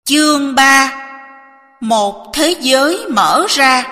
Chương 3. Một thế giới mở ra.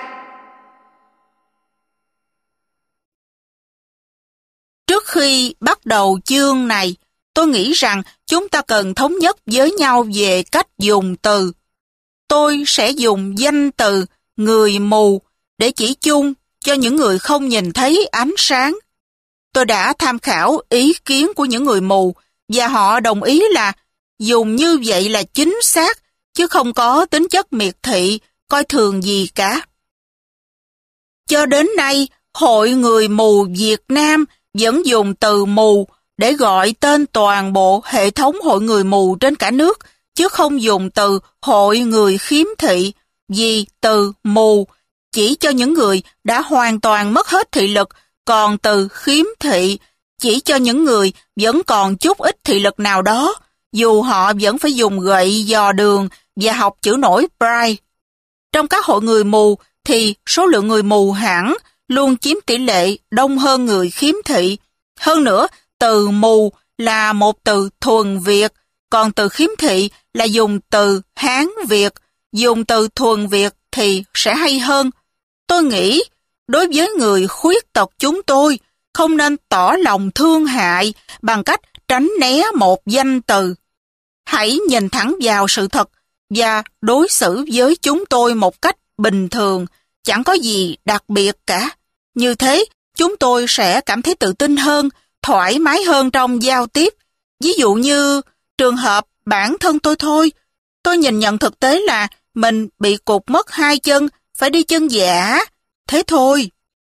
Trước khi bắt đầu chương này, tôi nghĩ rằng chúng ta cần thống nhất với nhau về cách dùng từ. Tôi sẽ dùng danh từ người mù để chỉ chung cho những người không nhìn thấy ánh sáng. Tôi đã tham khảo ý kiến của những người mù và họ đồng ý là dùng như vậy là chính xác, chứ không có tính chất miệt thị, coi thường gì cả. Cho đến nay, Hội Người Mù Việt Nam vẫn dùng từ mù để gọi tên toàn bộ hệ thống hội người mù trên cả nước, chứ không dùng từ hội người khiếm thị, vì từ mù chỉ cho những người đã hoàn toàn mất hết thị lực, còn từ khiếm thị chỉ cho những người vẫn còn chút ít thị lực nào đó, dù họ vẫn phải dùng gậy dò đường và học chữ nổi Braille. Trong các hội người mù thì số lượng người mù hẳn luôn chiếm tỷ lệ đông hơn người khiếm thị. Hơn nữa, từ mù là một từ thuần Việt, còn từ khiếm thị là dùng từ Hán Việt. Dùng từ thuần Việt thì sẽ hay hơn. Tôi nghĩ, đối với người khuyết tật chúng tôi, không nên tỏ lòng thương hại bằng cách tránh né một danh từ. Hãy nhìn thẳng vào sự thật và đối xử với chúng tôi một cách bình thường, chẳng có gì đặc biệt cả. Như thế, chúng tôi sẽ cảm thấy tự tin hơn, thoải mái hơn trong giao tiếp. Ví dụ như trường hợp bản thân tôi thôi, tôi nhìn nhận thực tế là mình bị cụt mất 2 chân, phải đi chân giả. Thế thôi.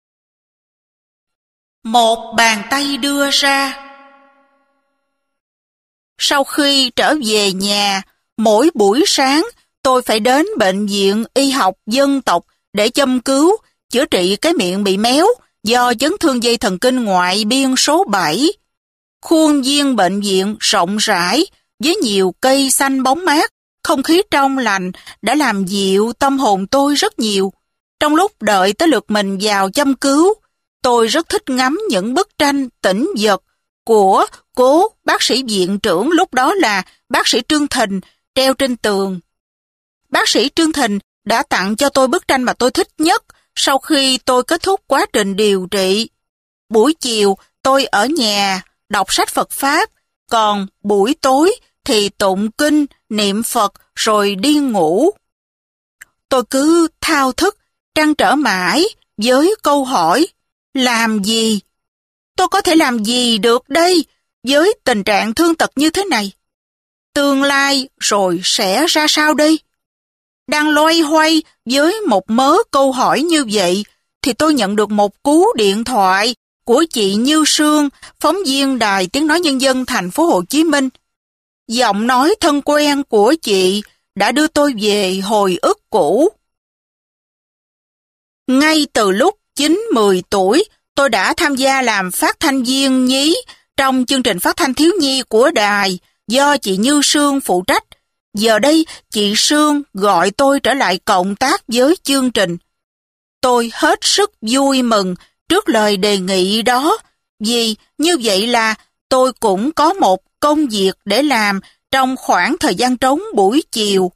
Một bàn tay đưa ra. Sau khi trở về nhà, mỗi buổi sáng tôi phải đến bệnh viện y học dân tộc để châm cứu, chữa trị cái miệng bị méo do chấn thương dây thần kinh ngoại biên số 7. Khuôn viên bệnh viện rộng rãi với nhiều cây xanh bóng mát, không khí trong lành đã làm dịu tâm hồn tôi rất nhiều. Trong lúc đợi tới lượt mình vào châm cứu, tôi rất thích ngắm những bức tranh tĩnh vật của cố bác sĩ viện trưởng lúc đó là bác sĩ Trương Thình treo trên tường. Bác sĩ Trương Thình đã tặng cho tôi bức tranh mà tôi thích nhất sau khi tôi kết thúc quá trình điều trị. Buổi chiều tôi ở nhà đọc sách Phật Pháp, còn buổi tối thì tụng kinh, niệm Phật rồi đi ngủ. Tôi cứ thao thức, trăn trở mãi với câu hỏi, làm gì? Tôi có thể làm gì được đây với tình trạng thương tật như thế này? Tương lai rồi sẽ ra sao đây? Đang loay hoay với một mớ câu hỏi như vậy thì tôi nhận được một cú điện thoại của chị Như Sương, phóng viên Đài Tiếng Nói Nhân dân thành phố Hồ Chí Minh. Giọng nói thân quen của chị đã đưa tôi về hồi ức cũ. Ngay từ lúc 9-10 tuổi, tôi đã tham gia làm phát thanh viên nhí trong chương trình phát thanh thiếu nhi của đài do chị Như Sương phụ trách. Giờ đây, chị Sương gọi tôi trở lại cộng tác với chương trình. Tôi hết sức vui mừng trước lời đề nghị đó, vì như vậy là tôi cũng có một công việc để làm trong khoảng thời gian trống buổi chiều.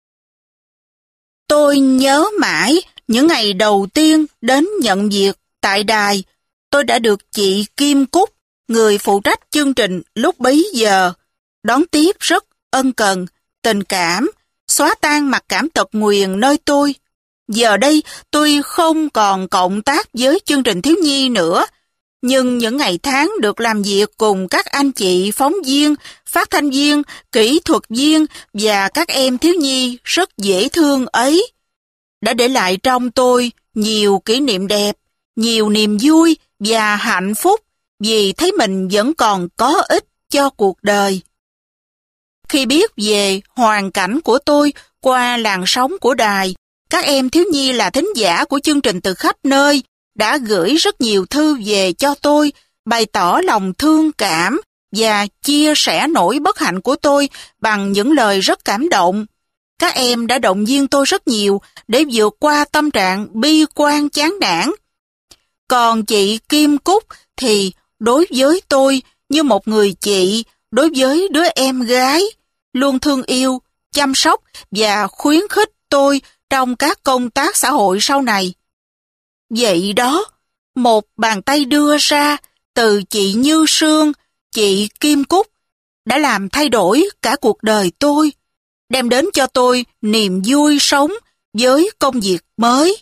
Tôi nhớ mãi những ngày đầu tiên đến nhận việc tại đài, tôi đã được chị Kim Cúc, người phụ trách chương trình lúc bấy giờ, đón tiếp rất ân cần, tình cảm, xóa tan mặc cảm tật nguyền nơi tôi. Giờ đây tôi không còn cộng tác với chương trình thiếu nhi nữa, nhưng những ngày tháng được làm việc cùng các anh chị phóng viên, phát thanh viên, kỹ thuật viên và các em thiếu nhi rất dễ thương ấy đã để lại trong tôi nhiều kỷ niệm đẹp, nhiều niềm vui và hạnh phúc vì thấy mình vẫn còn có ích cho cuộc đời. Khi biết về hoàn cảnh của tôi qua làn sóng của đài, các em thiếu nhi là thính giả của chương trình từ khắp nơi đã gửi rất nhiều thư về cho tôi, bày tỏ lòng thương cảm và chia sẻ nỗi bất hạnh của tôi bằng những lời rất cảm động. Các em đã động viên tôi rất nhiều để vượt qua tâm trạng bi quan chán nản. Còn chị Kim Cúc thì đối với tôi như một người chị đối với đứa em gái, luôn thương yêu, chăm sóc và khuyến khích tôi trong các công tác xã hội sau này. Vậy đó, một bàn tay đưa ra từ chị Như Sương, chị Kim Cúc đã làm thay đổi cả cuộc đời tôi, đem đến cho tôi niềm vui sống với công việc mới.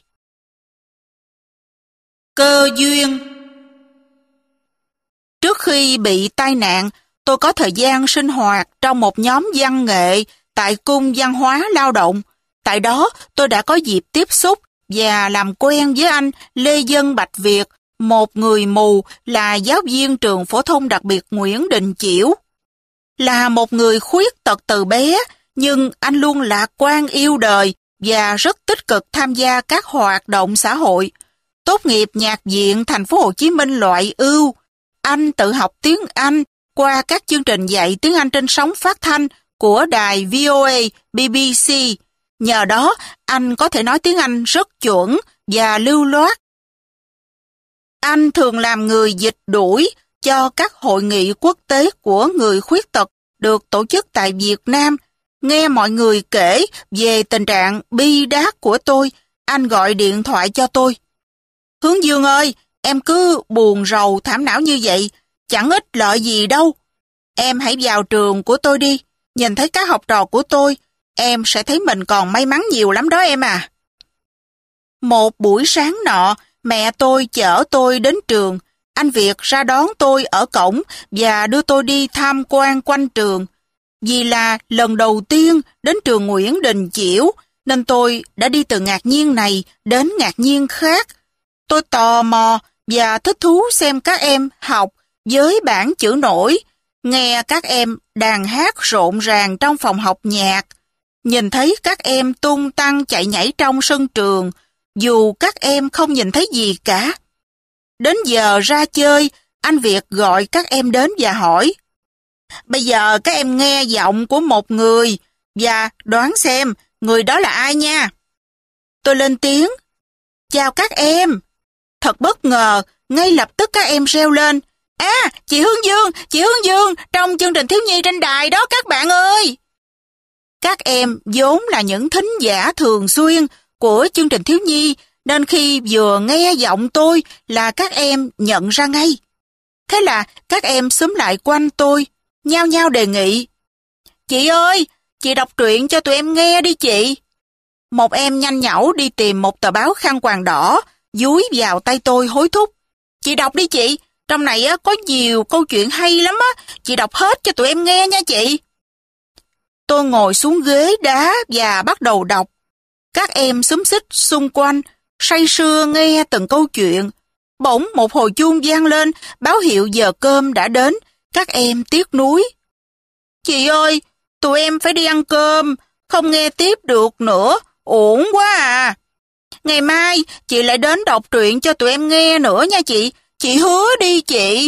Cơ duyên. Trước khi bị tai nạn, tôi có thời gian sinh hoạt trong một nhóm văn nghệ tại Cung Văn hóa Lao động. Tại đó, tôi đã có dịp tiếp xúc và làm quen với anh Lê Dân Bạch Việt, một người mù là giáo viên trường phổ thông đặc biệt Nguyễn Đình Chiểu. Là một người khuyết tật từ bé, nhưng anh luôn lạc quan yêu đời và rất tích cực tham gia các hoạt động xã hội. Tốt nghiệp nhạc viện Thành phố Hồ Chí Minh loại ưu, anh tự học tiếng Anh qua các chương trình dạy tiếng Anh trên sóng phát thanh của đài VOA, BBC. Nhờ đó, anh có thể nói tiếng Anh rất chuẩn và lưu loát. Anh thường làm người dịch đuổi cho các hội nghị quốc tế của người khuyết tật được tổ chức tại Việt Nam. Nghe mọi người kể về tình trạng bi đát của tôi, anh gọi điện thoại cho tôi. Hướng Dương ơi, em cứ buồn rầu thảm não như vậy, chẳng ích lợi gì đâu. Em hãy vào trường của tôi đi, nhìn thấy các học trò của tôi, em sẽ thấy mình còn may mắn nhiều lắm đó em à. Một buổi sáng nọ, mẹ tôi chở tôi đến trường. Anh Việt ra đón tôi ở cổng và đưa tôi đi tham quan quanh trường. Vì là lần đầu tiên đến trường Nguyễn Đình Chiểu, nên tôi đã đi từ ngạc nhiên này đến ngạc nhiên khác. Tôi tò mò và thích thú xem các em học với bảng chữ nổi, nghe các em đàn hát rộn ràng trong phòng học nhạc, nhìn thấy các em tung tăng chạy nhảy trong sân trường, dù các em không nhìn thấy gì cả. Đến giờ ra chơi, anh Việt gọi các em đến và hỏi, bây giờ các em nghe giọng của một người và đoán xem người đó là ai nha. Tôi lên tiếng, chào các em. Thật bất ngờ, ngay lập tức các em reo lên, chị Hướng Dương, trong chương trình thiếu nhi trên đài đó các bạn ơi. Các em vốn là những thính giả thường xuyên của chương trình thiếu nhi, nên khi vừa nghe giọng tôi là các em nhận ra ngay. Thế là các em xúm lại quanh tôi, nhao nhao đề nghị. Chị ơi, chị đọc truyện cho tụi em nghe đi chị. Một em nhanh nhảu đi tìm một tờ báo khăn quàng đỏ, dúi vào tay tôi hối thúc. Chị đọc đi chị, trong này có nhiều câu chuyện hay lắm á, chị đọc hết cho tụi em nghe nha chị. Tôi ngồi xuống ghế đá và bắt đầu đọc. Các em xúm xít xung quanh, say sưa nghe từng câu chuyện. Bỗng một hồi chuông vang lên, báo hiệu giờ cơm đã đến. Các em tiếc nuối. Chị ơi, tụi em phải đi ăn cơm, không nghe tiếp được nữa, uổng quá à. Ngày mai chị lại đến đọc truyện cho tụi em nghe nữa nha chị hứa đi chị.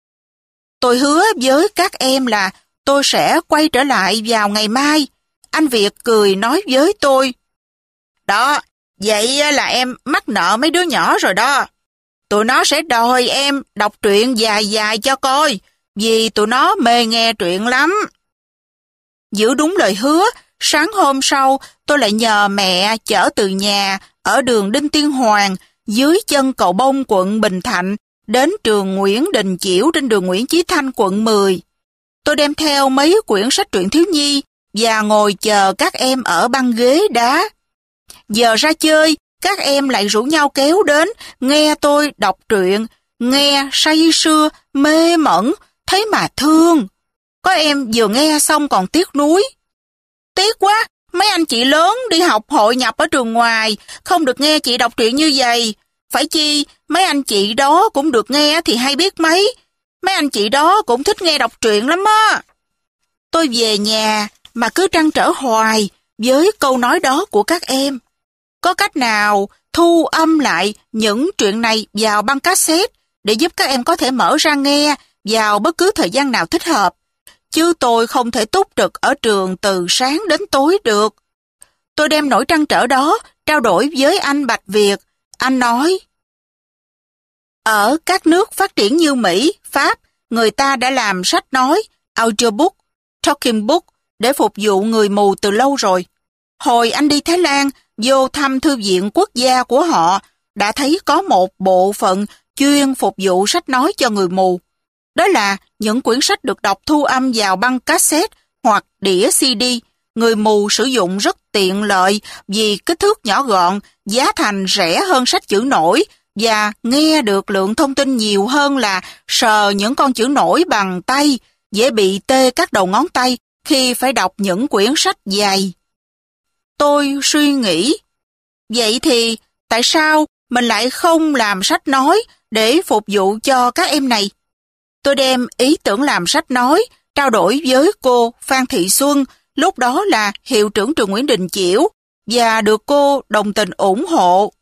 Tôi hứa với các em là tôi sẽ quay trở lại vào ngày mai. Anh Việt cười nói với tôi. Đó, vậy là em mắc nợ mấy đứa nhỏ rồi đó. Tụi nó sẽ đòi em đọc truyện dài dài cho coi, vì tụi nó mê nghe truyện lắm. Giữ đúng lời hứa, sáng hôm sau tôi lại nhờ mẹ chở từ nhà ở đường Đinh Tiên Hoàng dưới chân cầu Bông quận Bình Thạnh đến trường Nguyễn Đình Chiểu trên đường Nguyễn Chí Thanh quận 10. Tôi đem theo mấy quyển sách truyện thiếu nhi và ngồi chờ các em ở băng ghế đá. Giờ ra chơi, các em lại rủ nhau kéo đến nghe tôi đọc truyện, nghe say sưa, mê mẩn, thấy mà thương. Có em vừa nghe xong còn tiếc nuối. Tiếc quá, mấy anh chị lớn đi học hội nhập ở trường ngoài, không được nghe chị đọc truyện như vậy. Phải chi, mấy anh chị đó cũng được nghe thì hay biết mấy. Mấy anh chị đó cũng thích nghe đọc truyện lắm á. Tôi về nhà mà cứ trăn trở hoài với câu nói đó của các em. Có cách nào thu âm lại những truyện này vào băng cassette để giúp các em có thể mở ra nghe vào bất cứ thời gian nào thích hợp. Chứ tôi không thể túc trực ở trường từ sáng đến tối được. Tôi đem nỗi trăn trở đó trao đổi với anh Bạch Việt. Anh nói, ở các nước phát triển như Mỹ, Pháp, người ta đã làm sách nói, audiobook, talking book để phục vụ người mù từ lâu rồi. Hồi anh đi Thái Lan, vô thăm thư viện quốc gia của họ, đã thấy có một bộ phận chuyên phục vụ sách nói cho người mù. Đó là những quyển sách được đọc thu âm vào băng cassette hoặc đĩa CD. Người mù sử dụng rất tiện lợi vì kích thước nhỏ gọn, giá thành rẻ hơn sách chữ nổi và nghe được lượng thông tin nhiều hơn là sờ những con chữ nổi bằng tay, dễ bị tê các đầu ngón tay khi phải đọc những quyển sách dài. Tôi suy nghĩ, vậy thì tại sao mình lại không làm sách nói để phục vụ cho các em này? Tôi đem ý tưởng làm sách nói trao đổi với cô Phan Thị Xuân, lúc đó là hiệu trưởng trường Nguyễn Đình Chiểu, và được cô đồng tình ủng hộ.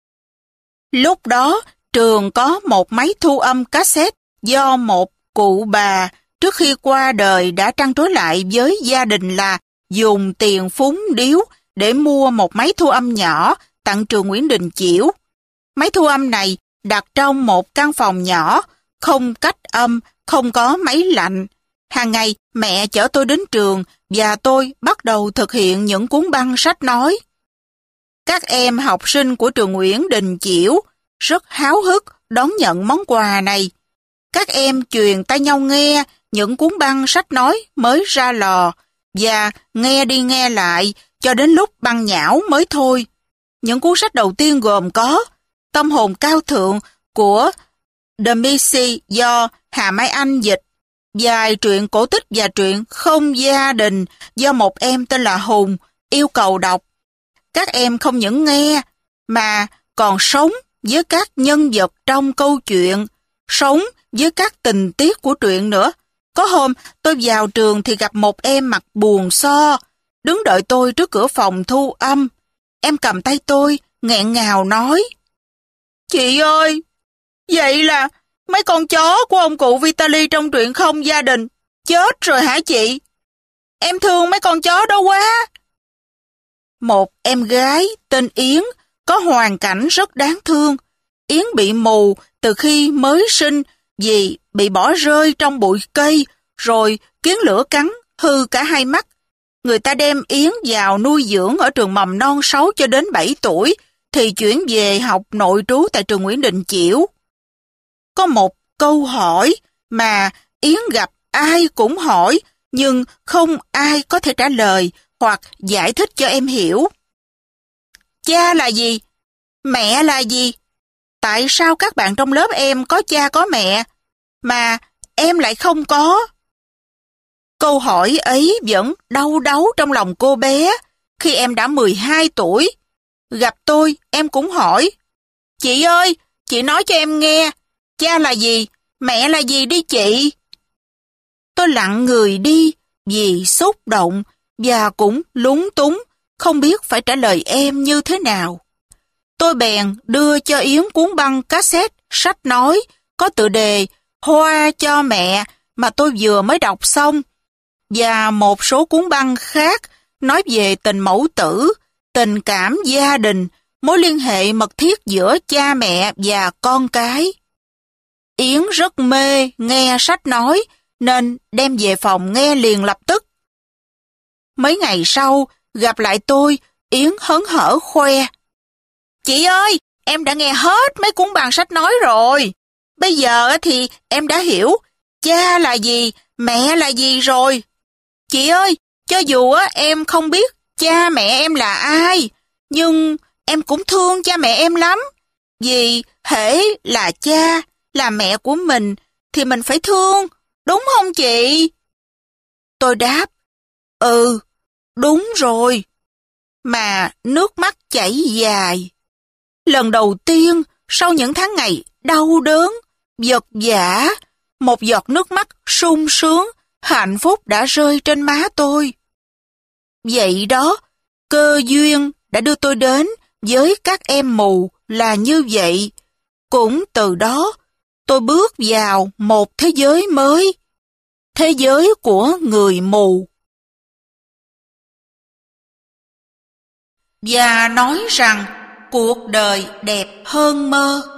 Lúc đó, trường có một máy thu âm cassette do một cụ bà trước khi qua đời đã trăn trối lại với gia đình là dùng tiền phúng điếu để mua một máy thu âm nhỏ tặng trường Nguyễn Đình Chiểu. Máy thu âm này đặt trong một căn phòng nhỏ, không cách âm, không có máy lạnh. Hàng ngày mẹ chở tôi đến trường và tôi bắt đầu thực hiện những cuốn băng sách nói. Các em học sinh của trường Nguyễn Đình Chiểu rất háo hức đón nhận món quà này. Các em truyền tay nhau nghe những cuốn băng sách nói mới ra lò và nghe đi nghe lại cho đến lúc băng nhão mới thôi. Những cuốn sách đầu tiên gồm có Tâm hồn cao thượng của The Missy do Hà Mai Anh dịch, vài truyện cổ tích và truyện không gia đình do một em tên là Hùng yêu cầu đọc. Các em không những nghe mà còn sống với các nhân vật trong câu chuyện, sống với các tình tiết của truyện nữa. Có hôm tôi vào trường thì gặp một em mặt buồn so, đứng đợi tôi trước cửa phòng thu âm. Em cầm tay tôi, nghẹn ngào nói: "Chị ơi, vậy là mấy con chó của ông cụ Vitaly trong truyện không gia đình chết rồi hả chị? Em thương mấy con chó đó quá." Một em gái tên Yến có hoàn cảnh rất đáng thương. Yến bị mù từ khi mới sinh vì bị bỏ rơi trong bụi cây, rồi kiến lửa cắn, hư cả hai mắt. Người ta đem Yến vào nuôi dưỡng ở trường mầm non 6 cho đến 7 tuổi, thì chuyển về học nội trú tại trường Nguyễn Đình Chiểu. Có một câu hỏi mà Yến gặp ai cũng hỏi, nhưng không ai có thể trả lời hoặc giải thích cho em hiểu. Cha là gì? Mẹ là gì? Tại sao các bạn trong lớp em có cha có mẹ, mà em lại không có? Câu hỏi ấy vẫn đau đáu trong lòng cô bé khi em đã 12 tuổi. Gặp tôi, em cũng hỏi: "Chị ơi, chị nói cho em nghe, cha là gì, mẹ là gì đi chị?" Tôi lặng người đi vì xúc động và cũng lúng túng, không biết phải trả lời em như thế nào. Tôi bèn đưa cho Yến cuốn băng cassette sách nói có tựa đề Hoa cho mẹ mà tôi vừa mới đọc xong, và một số cuốn băng khác nói về tình mẫu tử, tình cảm gia đình, mối liên hệ mật thiết giữa cha mẹ và con cái. Yến rất mê nghe sách nói nên đem về phòng nghe liền lập tức. Mấy ngày sau, gặp lại tôi, Yến hớn hở khoe: "Chị ơi, em đã nghe hết mấy cuốn băng sách nói rồi. Bây giờ thì em đã hiểu cha là gì, mẹ là gì rồi. Chị ơi, cho dù em không biết cha mẹ em là ai, nhưng em cũng thương cha mẹ em lắm. Vì hễ là cha, là mẹ của mình thì mình phải thương, đúng không chị?" Tôi đáp: "Ừ, đúng rồi." Mà nước mắt chảy dài. Lần đầu tiên, sau những tháng ngày đau đớn, vật vã, một giọt nước mắt sung sướng, hạnh phúc đã rơi trên má tôi. Vậy đó, cơ duyên đã đưa tôi đến với các em mù là như vậy. Cũng từ đó, tôi bước vào một thế giới mới, thế giới của người mù. Và nói rằng cuộc đời đẹp hơn mơ.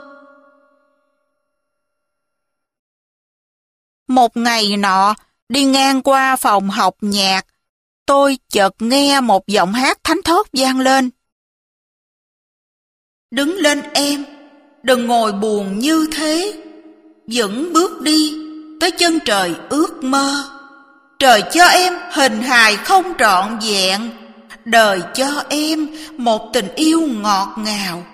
Một ngày nọ, đi ngang qua phòng học nhạc, tôi chợt nghe một giọng hát thánh thót vang lên. Đứng lên em, đừng ngồi buồn như thế. Vẫn bước đi tới chân trời ước mơ. Trời cho em hình hài không trọn vẹn. Đời cho em một tình yêu ngọt ngào.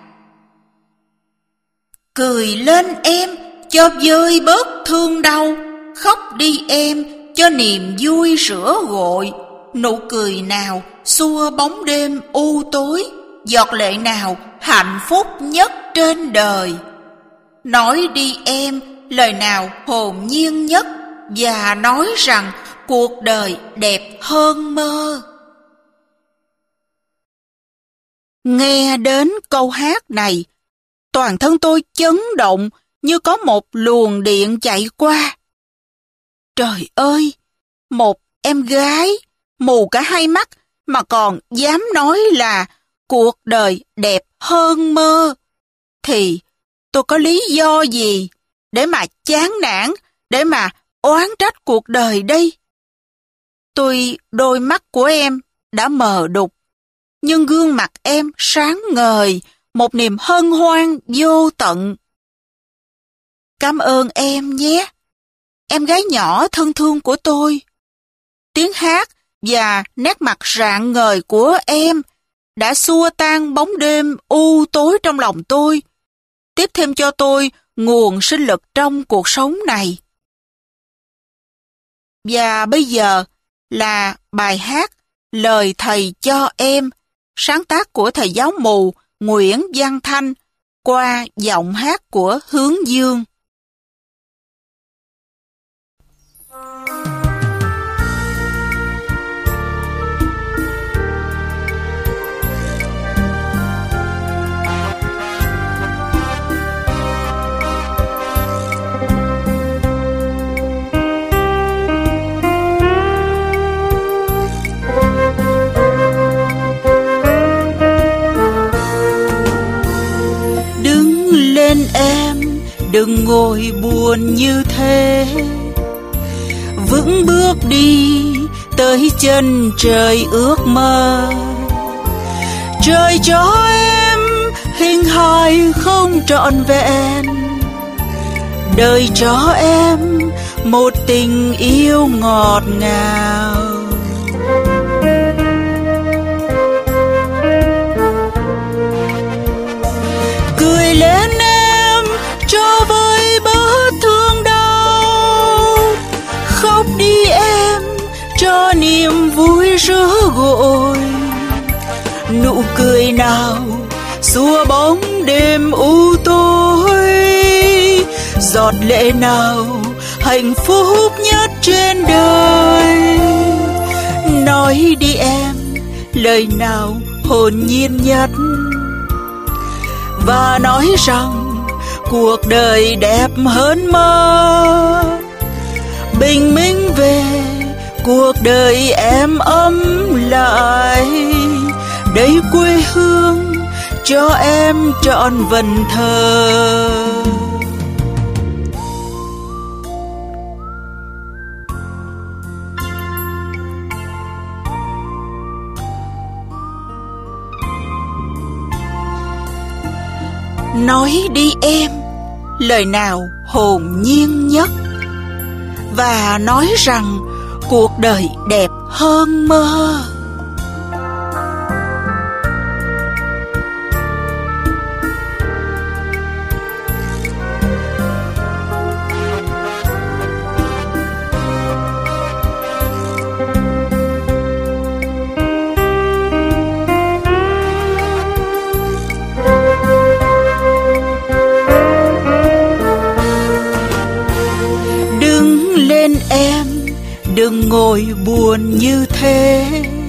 Cười lên em, cho vơi bớt thương đau. Khóc đi em, cho niềm vui rửa gội. Nụ cười nào xua bóng đêm u tối. Giọt lệ nào hạnh phúc nhất trên đời. Nói đi em, lời nào hồn nhiên nhất. Và nói rằng cuộc đời đẹp hơn mơ. Nghe đến câu hát này, toàn thân tôi chấn động như có một luồng điện chạy qua. Trời ơi, một em gái mù cả hai mắt mà còn dám nói là cuộc đời đẹp hơn mơ, thì tôi có lý do gì để mà chán nản, để mà oán trách cuộc đời đây? Tuy đôi mắt của em đã mờ đục, nhưng gương mặt em sáng ngời, một niềm hân hoan vô tận. Cảm ơn em nhé, em gái nhỏ thân thương của tôi. Tiếng hát và nét mặt rạng ngời của em đã xua tan bóng đêm u tối trong lòng tôi, tiếp thêm cho tôi nguồn sinh lực trong cuộc sống này. Và bây giờ là bài hát Lời Thầy cho em, sáng tác của thầy giáo mù Nguyễn Văn Thanh qua giọng hát của Hướng Dương. Em đừng ngồi buồn như thế, vững bước đi tới chân trời ước mơ. Trời cho em hình hài không trọn vẹn, đời cho em một tình yêu ngọt ngào. Cười lên cho với bớt thương đau, khóc đi em cho niềm vui rửa gội. Nụ cười nào xua bóng đêm u tối, giọt lệ nào hạnh phúc nhất trên đời. Nói đi em, lời nào hồn nhiên nhất, và nói rằng cuộc đời đẹp hơn mơ. Bình minh về, cuộc đời em ấm lại, đây quê hương cho em trọn vần thờ. Nói đi em, lời nào hồn nhiên nhất, và nói rằng cuộc đời đẹp hơn mơ. Đừng ngồi buồn như thế,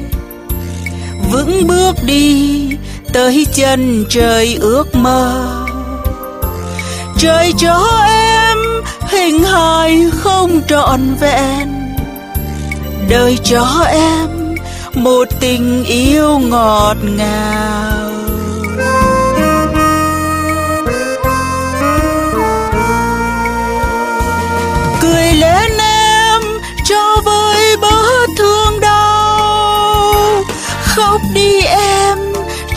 vững bước đi tới chân trời ước mơ. Trời cho em hình hài không trọn vẹn, đời cho em một tình yêu ngọt ngào. Cười lên em cho với bớt thương đau,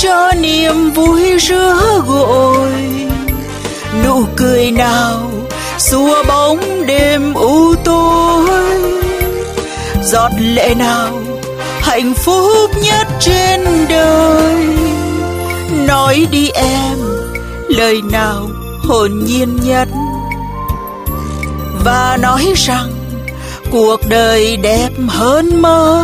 cho niềm vui rứa gội. Nụ cười nào xua bóng đêm u tối, giọt lệ nào hạnh phúc nhất trên đời. Nói đi em, lời nào hồn nhiên nhất, và nói rằng cuộc đời đẹp hơn mơ.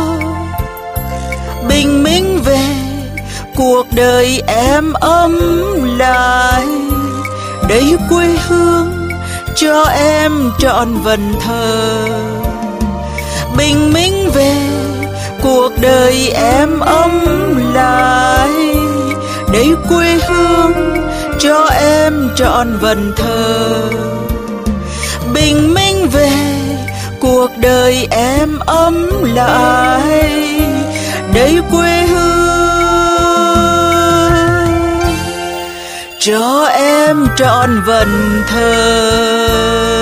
Bình minh về, cuộc đời em ấm lại, đây quê hương cho em trọn vần thờ. Bình minh về, cuộc đời em ấm lại, đây quê hương cho em trọn vần thờ. Bình minh về, cuộc đời em ấm lại, đây quê hương cho em trọn vần thờ.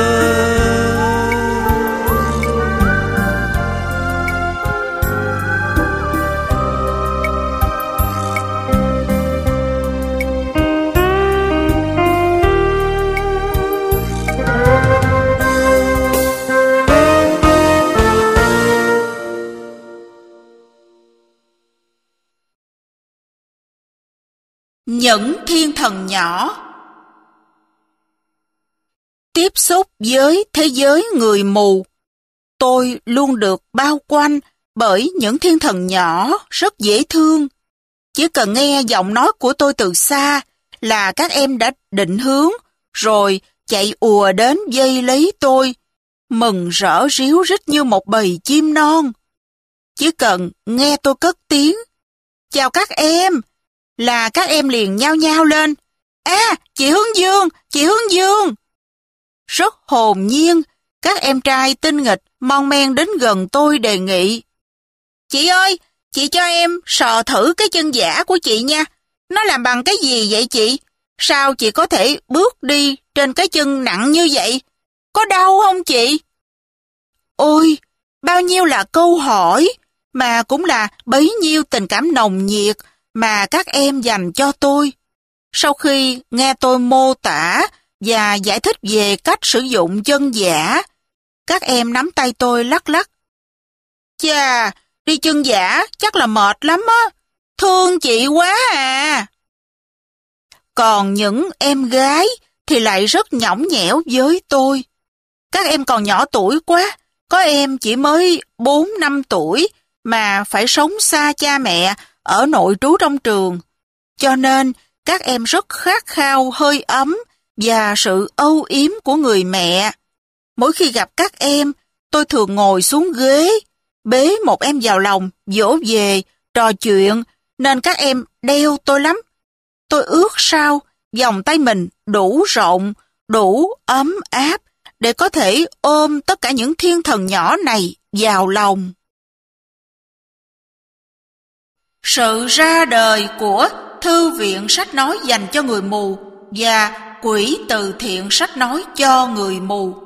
Những thiên thần nhỏ. Tiếp xúc với thế giới người mù, tôi luôn được bao quanh bởi những thiên thần nhỏ rất dễ thương. Chỉ cần nghe giọng nói của tôi từ xa là các em đã định hướng, rồi chạy ùa đến vây lấy tôi, mừng rỡ ríu rít như một bầy chim non. Chỉ cần nghe tôi cất tiếng, chào các em, là các em liền nhao nhao lên. Chị Hướng Dương, chị Hướng Dương. Rất hồn nhiên, các em trai tinh nghịch mon men đến gần tôi đề nghị. Chị ơi, chị cho em sờ thử cái chân giả của chị nha. Nó làm bằng cái gì vậy chị? Sao chị có thể bước đi trên cái chân nặng như vậy? Có đau không chị? Ôi, bao nhiêu là câu hỏi, mà cũng là bấy nhiêu tình cảm nồng nhiệt mà các em dành cho tôi. Sau khi nghe tôi mô tả và giải thích về cách sử dụng chân giả, các em nắm tay tôi lắc lắc. Chà, đi chân giả chắc là mệt lắm á, thương chị quá à. Còn những em gái thì lại rất nhõng nhẽo với tôi. Các em còn nhỏ tuổi quá, có em chỉ mới 4-5 tuổi mà phải sống xa cha mẹ ở nội trú trong trường. Cho nên các em rất khát khao hơi ấm và sự âu yếm của người mẹ. Mỗi khi gặp các em, tôi thường ngồi xuống ghế, bế một em vào lòng, dỗ về, trò chuyện, nên các em đeo tôi lắm. Tôi ước sao vòng tay mình đủ rộng, đủ ấm áp để có thể ôm tất cả những thiên thần nhỏ này vào lòng. Sự ra đời của Thư viện sách nói dành cho người mù và Quỹ từ thiện sách nói cho người mù.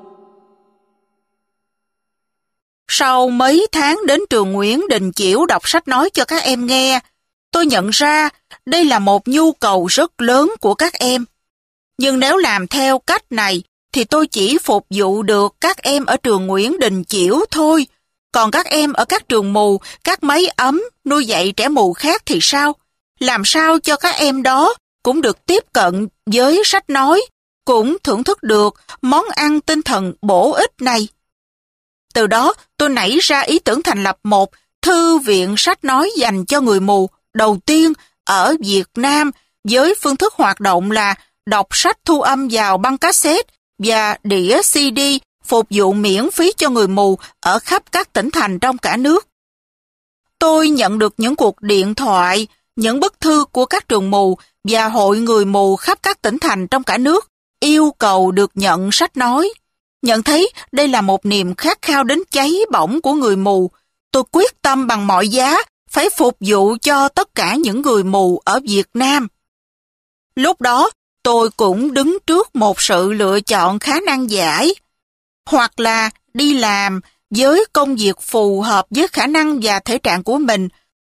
Sau mấy tháng đến trường Nguyễn Đình Chiểu đọc sách nói cho các em nghe, tôi nhận ra đây là một nhu cầu rất lớn của các em. Nhưng nếu làm theo cách này, thì tôi chỉ phục vụ được các em ở trường Nguyễn Đình Chiểu thôi. Còn các em ở các trường mù, các máy ấm, nuôi dạy trẻ mù khác thì sao? Làm sao cho các em đó cũng được tiếp cận với sách nói, cũng thưởng thức được món ăn tinh thần bổ ích này? Từ đó, tôi nảy ra ý tưởng thành lập một thư viện sách nói dành cho người mù đầu tiên ở Việt Nam, với phương thức hoạt động là đọc sách thu âm vào băng cassette và đĩa CD phục vụ miễn phí cho người mù ở khắp các tỉnh thành trong cả nước. Tôi nhận được những cuộc điện thoại, những bức thư của các trường mù và hội người mù khắp các tỉnh thành trong cả nước yêu cầu được nhận sách nói. Nhận thấy đây là một niềm khát khao đến cháy bỏng của người mù, tôi quyết tâm bằng mọi giá phải phục vụ cho tất cả những người mù ở Việt Nam. Lúc đó, tôi cũng đứng trước một sự lựa chọn khá nan giải. Hoặc là đi làm với công việc phù hợp với khả năng và thể trạng của mình,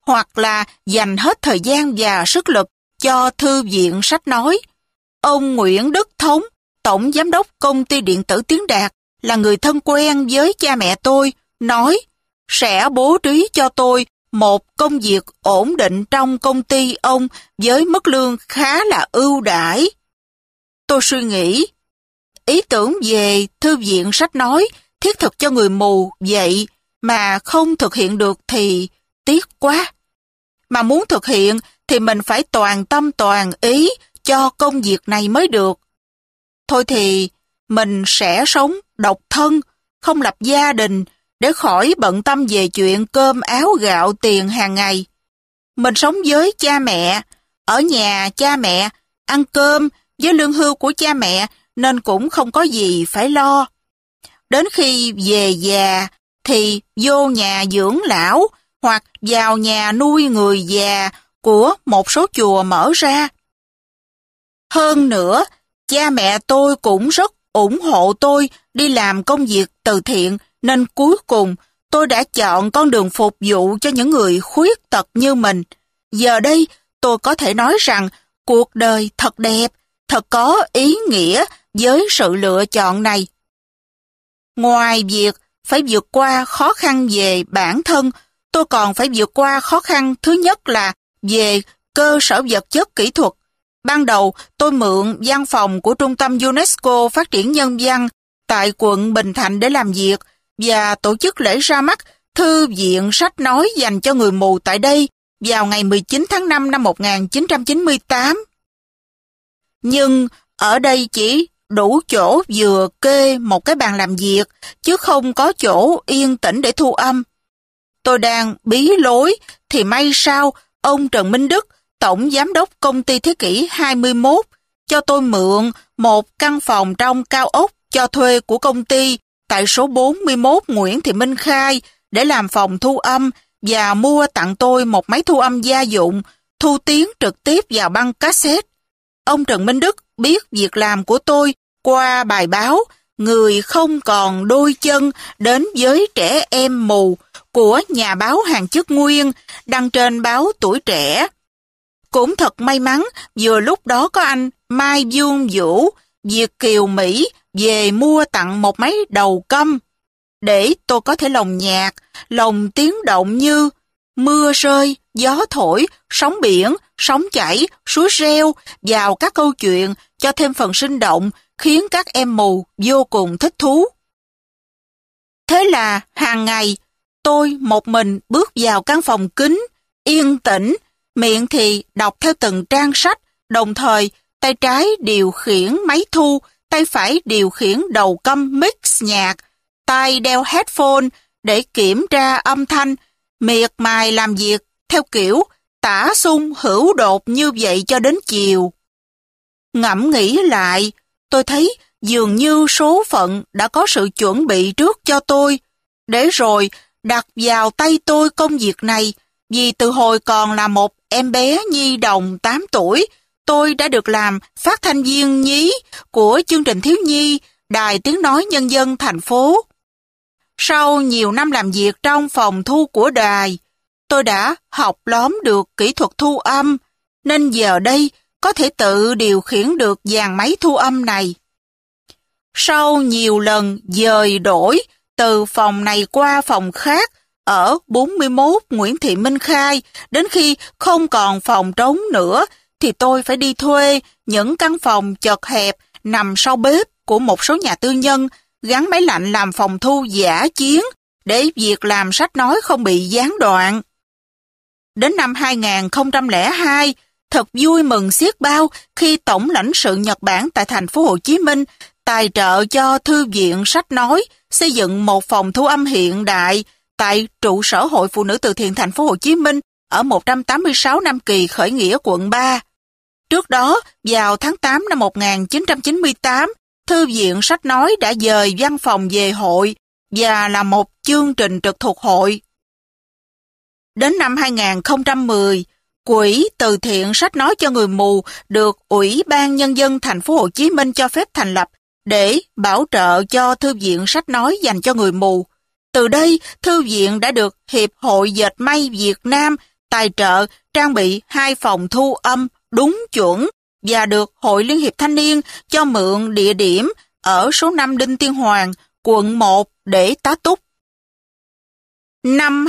hoặc là dành hết thời gian và sức lực cho thư viện sách nói. Ông Nguyễn Đức Thống, Tổng Giám đốc Công ty Điện tử Tiến Đạt, là người thân quen với cha mẹ tôi, nói sẽ bố trí cho tôi một công việc ổn định trong công ty ông với mức lương khá là ưu đãi. Tôi suy nghĩ, ý tưởng về thư viện sách nói thiết thực cho người mù vậy mà không thực hiện được thì tiếc quá. Mà muốn thực hiện thì mình phải toàn tâm toàn ý cho công việc này mới được. Thôi thì mình sẽ sống độc thân, không lập gia đình để khỏi bận tâm về chuyện cơm áo gạo tiền hàng ngày. Mình sống với cha mẹ, ở nhà cha mẹ, ăn cơm với lương hưu của cha mẹ nên cũng không có gì phải lo. Đến khi về già thì vô nhà dưỡng lão hoặc vào nhà nuôi người già của một số chùa mở ra. Hơn nữa, cha mẹ tôi cũng rất ủng hộ tôi đi làm công việc từ thiện nên cuối cùng tôi đã chọn con đường phục vụ cho những người khuyết tật như mình. Giờ đây tôi có thể nói rằng cuộc đời thật đẹp, thật có ý nghĩa với sự lựa chọn này. Ngoài việc phải vượt qua khó khăn về bản thân, tôi còn phải vượt qua khó khăn thứ nhất là về cơ sở vật chất kỹ thuật. Ban đầu tôi mượn văn phòng của Trung tâm UNESCO Phát triển Nhân văn tại quận Bình Thạnh để làm việc và tổ chức lễ ra mắt Thư viện sách nói dành cho người mù tại đây vào ngày 19 tháng 5 năm 1998. Nhưng ở đây chỉ đủ chỗ vừa kê một cái bàn làm việc, chứ không có chỗ yên tĩnh để thu âm. Tôi đang bí lối, thì may sao ông Trần Minh Đức, Tổng Giám đốc Công ty Thế kỷ 21, cho tôi mượn một căn phòng trong cao ốc cho thuê của công ty tại số 41 Nguyễn Thị Minh Khai để làm phòng thu âm và mua tặng tôi một máy thu âm gia dụng, thu tiếng trực tiếp vào băng cassette. Ông Trần Minh Đức biết việc làm của tôi qua bài báo Người không còn đôi chân đến với trẻ em mù của nhà báo Hàng Chức Nguyên đăng trên báo Tuổi Trẻ. Cũng thật may mắn vừa lúc đó có anh Mai Dương Vũ, Việt Kiều Mỹ về mua tặng một máy đầu câm để tôi có thể lồng nhạc, lồng tiếng động như mưa rơi, gió thổi, sóng biển, sóng chảy, suối reo vào các câu chuyện cho thêm phần sinh động, khiến các em mù vô cùng thích thú. Thế là hàng ngày, tôi một mình bước vào căn phòng kín, yên tĩnh, miệng thì đọc theo từng trang sách, đồng thời tay trái điều khiển máy thu, tay phải điều khiển đầu câm mix nhạc, tay đeo headphone để kiểm tra âm thanh, miệt mài làm việc theo kiểu tả sung hữu đột như vậy cho đến chiều. Ngẫm nghĩ lại, tôi thấy dường như số phận đã có sự chuẩn bị trước cho tôi, để rồi đặt vào tay tôi công việc này, vì từ hồi còn là một em bé nhi đồng 8 tuổi, tôi đã được làm phát thanh viên nhí của chương trình thiếu nhi Đài Tiếng Nói Nhân dân thành phố. Sau nhiều năm làm việc trong phòng thu của đài, tôi đã học lóm được kỹ thuật thu âm, nên giờ đây có thể tự điều khiển được dàn máy thu âm này. Sau nhiều lần dời đổi từ phòng này qua phòng khác ở 41 Nguyễn Thị Minh Khai, đến khi không còn phòng trống nữa thì tôi phải đi thuê những căn phòng chật hẹp nằm sau bếp của một số nhà tư nhân, gắn máy lạnh làm phòng thu dã chiến để việc làm sách nói không bị gián đoạn. Đến năm 2002, thật vui mừng xiết bao khi Tổng lãnh sự Nhật Bản tại thành phố Hồ Chí Minh tài trợ cho Thư viện sách nói xây dựng một phòng thu âm hiện đại tại trụ sở Hội Phụ nữ Từ thiện thành phố Hồ Chí Minh ở 186 Nam Kỳ khởi nghĩa quận 3. Trước đó, vào tháng 8 năm 1998, Thư viện sách nói đã dời văn phòng về hội và là một chương trình trực thuộc hội. Đến năm 2010, Quỹ từ thiện sách nói cho người mù được Ủy ban Nhân dân thành phố Hồ Chí Minh cho phép thành lập để bảo trợ cho Thư viện sách nói dành cho người mù. Từ đây, Thư viện đã được Hiệp hội Dệt may Việt Nam tài trợ trang bị 2 phòng thu âm đúng chuẩn và được Hội Liên hiệp Thanh niên cho mượn địa điểm ở số 5 Đinh Tiên Hoàng, quận 1 để tá túc. Năm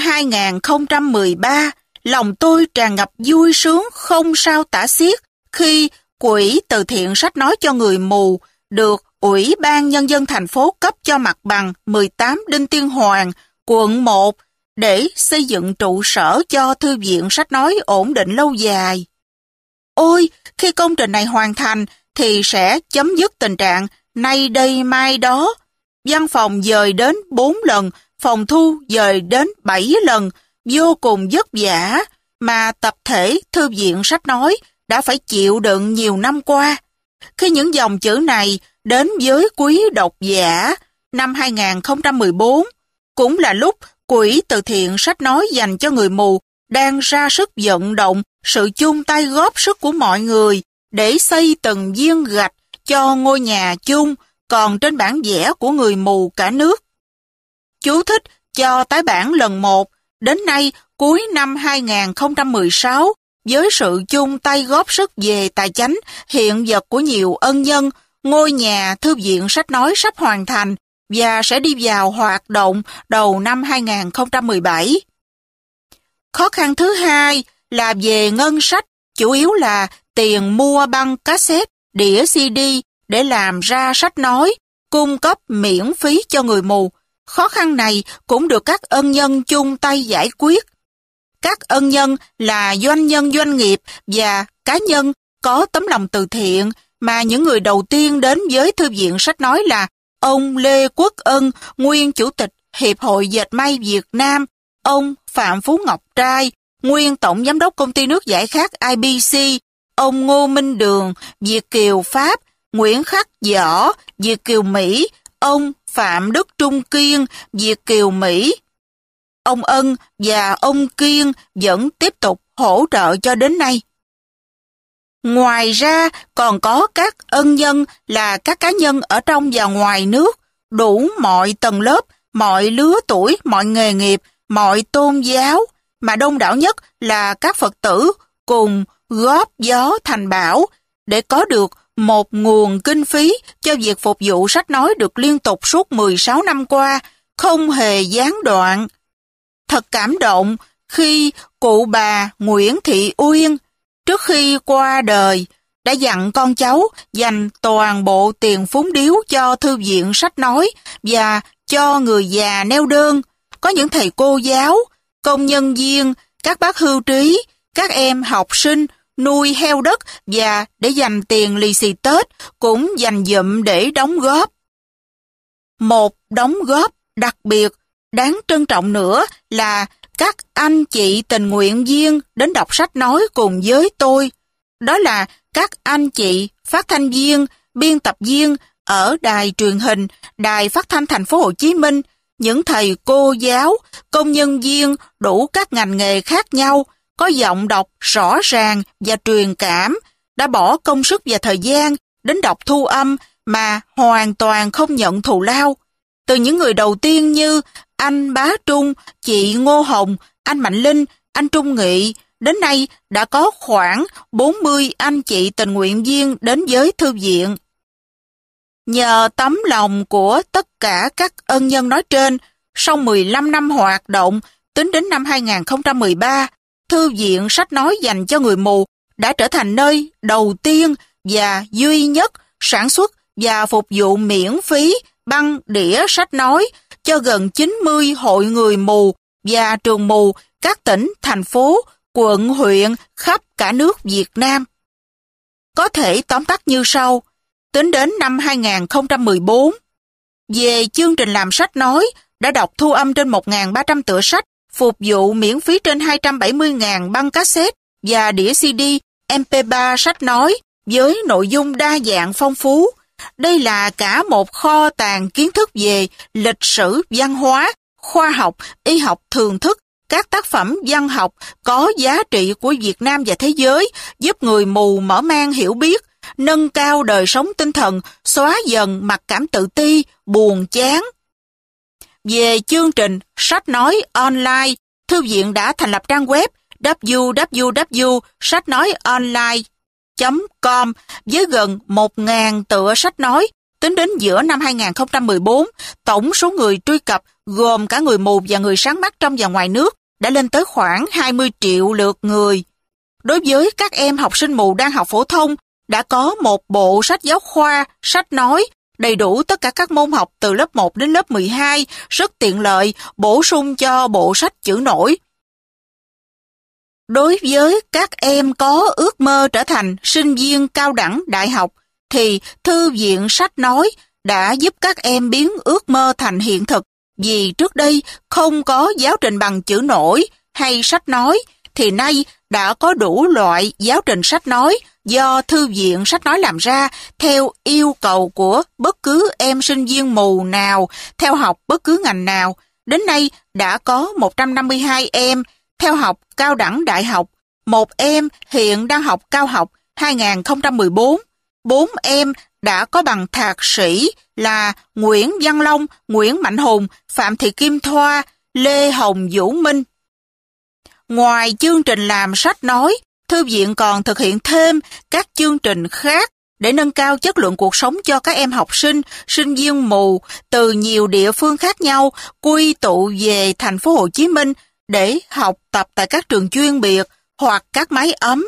2013, lòng tôi tràn ngập vui sướng không sao tả xiết khi quỹ từ thiện sách nói cho người mù được Ủy ban Nhân dân thành phố cấp cho mặt bằng 18 Đinh Tiên Hoàng, quận 1 để xây dựng trụ sở cho thư viện sách nói ổn định lâu dài. Ôi, khi công trình này hoàn thành thì sẽ chấm dứt tình trạng nay đây mai đó. Văn phòng dời đến 4 lần, phòng thu dời đến 7 lần, vô cùng vất vả mà tập thể thư viện sách nói đã phải chịu đựng nhiều năm qua. Khi những dòng chữ này đến với quý độc giả năm 2014, cũng là lúc Quỹ từ thiện sách nói dành cho người mù đang ra sức vận động sự chung tay góp sức của mọi người để xây từng viên gạch cho ngôi nhà chung còn trên bản vẽ của người mù cả nước. Chú thích cho tái bản lần 1, đến nay cuối năm 2016, với sự chung tay góp sức về tài chánh, hiện vật của nhiều ân nhân, ngôi nhà thư viện sách nói sắp hoàn thành và sẽ đi vào hoạt động đầu năm 2017. Khó khăn thứ hai là về ngân sách, chủ yếu là tiền mua băng cassette, đĩa CD để làm ra sách nói, cung cấp miễn phí cho người mù. Khó khăn này cũng được các ân nhân chung tay giải quyết. Các ân nhân là doanh nhân doanh nghiệp và cá nhân có tấm lòng từ thiện mà những người đầu tiên đến với thư viện sách nói là ông Lê Quốc Ân, nguyên chủ tịch Hiệp hội Dệt may Việt Nam, ông Phạm Phú Ngọc Trai, nguyên tổng giám đốc công ty nước giải khát IBC, ông Ngô Minh Đường, Việt kiều Pháp, Nguyễn Khắc Võ, Việt kiều Mỹ, ông Phạm Đức Trung Kiên, Việt kiều Mỹ. Ông Ân và ông Kiên vẫn tiếp tục hỗ trợ cho đến nay. Ngoài ra còn có các ân nhân là các cá nhân ở trong và ngoài nước, đủ mọi tầng lớp, mọi lứa tuổi, mọi nghề nghiệp, mọi tôn giáo, mà đông đảo nhất là các Phật tử cùng góp gió thành bão để có được một nguồn kinh phí cho việc phục vụ sách nói được liên tục suốt 16 năm qua, không hề gián đoạn. Thật cảm động khi cụ bà Nguyễn Thị Uyên trước khi qua đời đã dặn con cháu dành toàn bộ tiền phúng điếu cho thư viện sách nói và cho người già neo đơn. Có những thầy cô giáo, công nhân viên, các bác hưu trí, các em học sinh nuôi heo đất và để dành tiền lì xì Tết cũng dành dụm để đóng góp. Một đóng góp đặc biệt đáng trân trọng nữa là các anh chị tình nguyện viên đến đọc sách nói cùng với tôi. Đó là các anh chị phát thanh viên, biên tập viên ở đài truyền hình, đài phát thanh thành phố Hồ Chí Minh, những thầy cô giáo, công nhân viên đủ các ngành nghề khác nhau, có giọng đọc rõ ràng và truyền cảm, đã bỏ công sức và thời gian đến đọc thu âm mà hoàn toàn không nhận thù lao. Từ những người đầu tiên như anh Bá Trung, chị Ngô Hồng, anh Mạnh Linh, anh Trung Nghị, đến nay đã có khoảng 40 anh chị tình nguyện viên đến với thư viện. Nhờ tấm lòng của tất cả các ân nhân nói trên, sau 15 năm hoạt động, tính đến năm 2013, thư viện sách nói dành cho người mù đã trở thành nơi đầu tiên và duy nhất sản xuất và phục vụ miễn phí băng đĩa sách nói cho gần 90 hội người mù và trường mù các tỉnh, thành phố, quận, huyện khắp cả nước Việt Nam. Có thể tóm tắt như sau. Tính đến năm 2014, về chương trình làm sách nói đã đọc thu âm trên 1.300 tựa sách, phục vụ miễn phí trên 270.000 băng cassette và đĩa CD, MP3 sách nói với nội dung đa dạng phong phú. Đây là cả một kho tàng kiến thức về lịch sử, văn hóa, khoa học, y học thường thức, các tác phẩm văn học có giá trị của Việt Nam và thế giới, giúp người mù mở mang hiểu biết, nâng cao đời sống tinh thần, xóa dần mặc cảm tự ti, buồn chán. Về chương trình sách nói online, thư viện đã thành lập trang web www.sách-nói-online.com với gần 1.000 tựa sách nói. Tính đến giữa năm 2014, tổng số người truy cập gồm cả người mù và người sáng mắt trong và ngoài nước đã lên tới khoảng 20 triệu lượt người. Đối với các em học sinh mù đang học phổ thông, đã có một bộ sách giáo khoa, sách nói, đầy đủ tất cả các môn học từ lớp 1 đến lớp 12, rất tiện lợi, bổ sung cho bộ sách chữ nổi. Đối với các em có ước mơ trở thành sinh viên cao đẳng đại học, thì Thư viện Sách Nói đã giúp các em biến ước mơ thành hiện thực. Vì trước đây không có giáo trình bằng chữ nổi hay sách nói, thì nay đã có đủ loại giáo trình sách nói do Thư viện Sách Nói làm ra theo yêu cầu của bất cứ em sinh viên mù nào theo học bất cứ ngành nào. Đến nay đã có 152 em theo học cao đẳng đại học, một em hiện đang học cao học 2014, 4 em đã có bằng thạc sĩ là Nguyễn Văn Long, Nguyễn Mạnh Hùng, Phạm Thị Kim Thoa, Lê Hồng Vũ Minh. Ngoài chương trình làm sách nói, Thư viện còn thực hiện thêm các chương trình khác để nâng cao chất lượng cuộc sống cho các em học sinh, sinh viên mù từ nhiều địa phương khác nhau quy tụ về thành phố Hồ Chí Minh để học tập tại các trường chuyên biệt hoặc các mái ấm.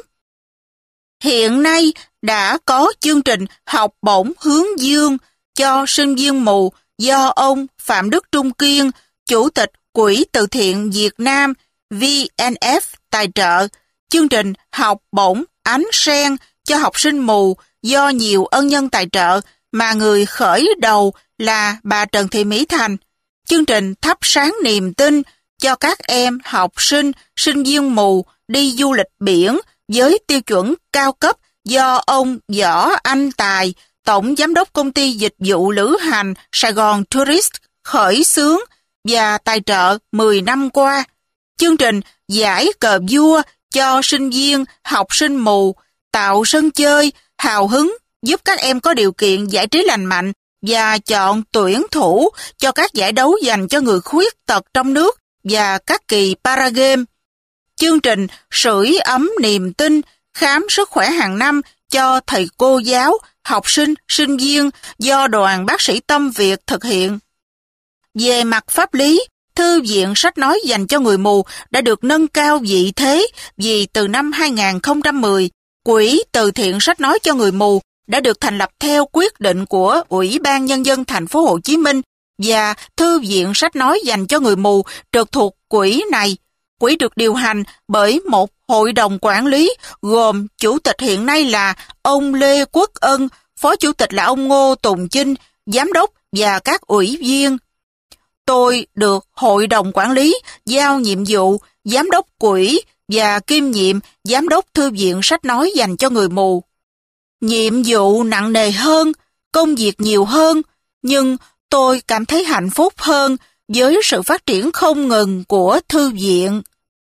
Hiện nay đã có chương trình học bổng hướng dương cho sinh viên mù do ông Phạm Đức Trung Kiên, Chủ tịch Quỹ Từ thiện Việt Nam VNF tài trợ. Chương trình học bổng Ánh Sen cho học sinh mù do nhiều ân nhân tài trợ mà người khởi đầu là bà Trần Thị Mỹ Thành. Chương trình Thắp Sáng Niềm Tin cho các em học sinh, sinh viên mù đi du lịch biển với tiêu chuẩn cao cấp do ông Võ Anh Tài, Tổng Giám đốc Công ty Dịch vụ Lữ hành Sài Gòn Tourist khởi xướng và tài trợ 10 năm qua. Chương trình Giải cờ vua cho sinh viên, học sinh mù, tạo sân chơi, hào hứng, giúp các em có điều kiện giải trí lành mạnh và chọn tuyển thủ cho các giải đấu dành cho người khuyết tật trong nước và các kỳ Paragame. Chương trình Sưởi ấm niềm tin, khám sức khỏe hàng năm cho thầy cô giáo, học sinh, sinh viên do Đoàn Bác sĩ Tâm Việt thực hiện. Về mặt pháp lý, Thư viện Sách Nói dành cho người mù đã được nâng cao vị thế vì từ năm 2010, Quỹ Từ thiện Sách Nói cho người mù đã được thành lập theo quyết định của Ủy ban Nhân dân thành phố Hồ Chí Minh và Thư viện Sách Nói dành cho người mù trực thuộc quỹ này. Quỹ được điều hành bởi một hội đồng quản lý gồm chủ tịch hiện nay là ông Lê Quốc Ân, phó chủ tịch là ông Ngô Tùng Chinh, giám đốc và các ủy viên. Tôi được hội đồng quản lý giao nhiệm vụ giám đốc quỹ và kiêm nhiệm giám đốc Thư viện Sách Nói dành cho người mù. Nhiệm vụ nặng nề hơn, công việc nhiều hơn, nhưng tôi cảm thấy hạnh phúc hơn với sự phát triển không ngừng của thư viện.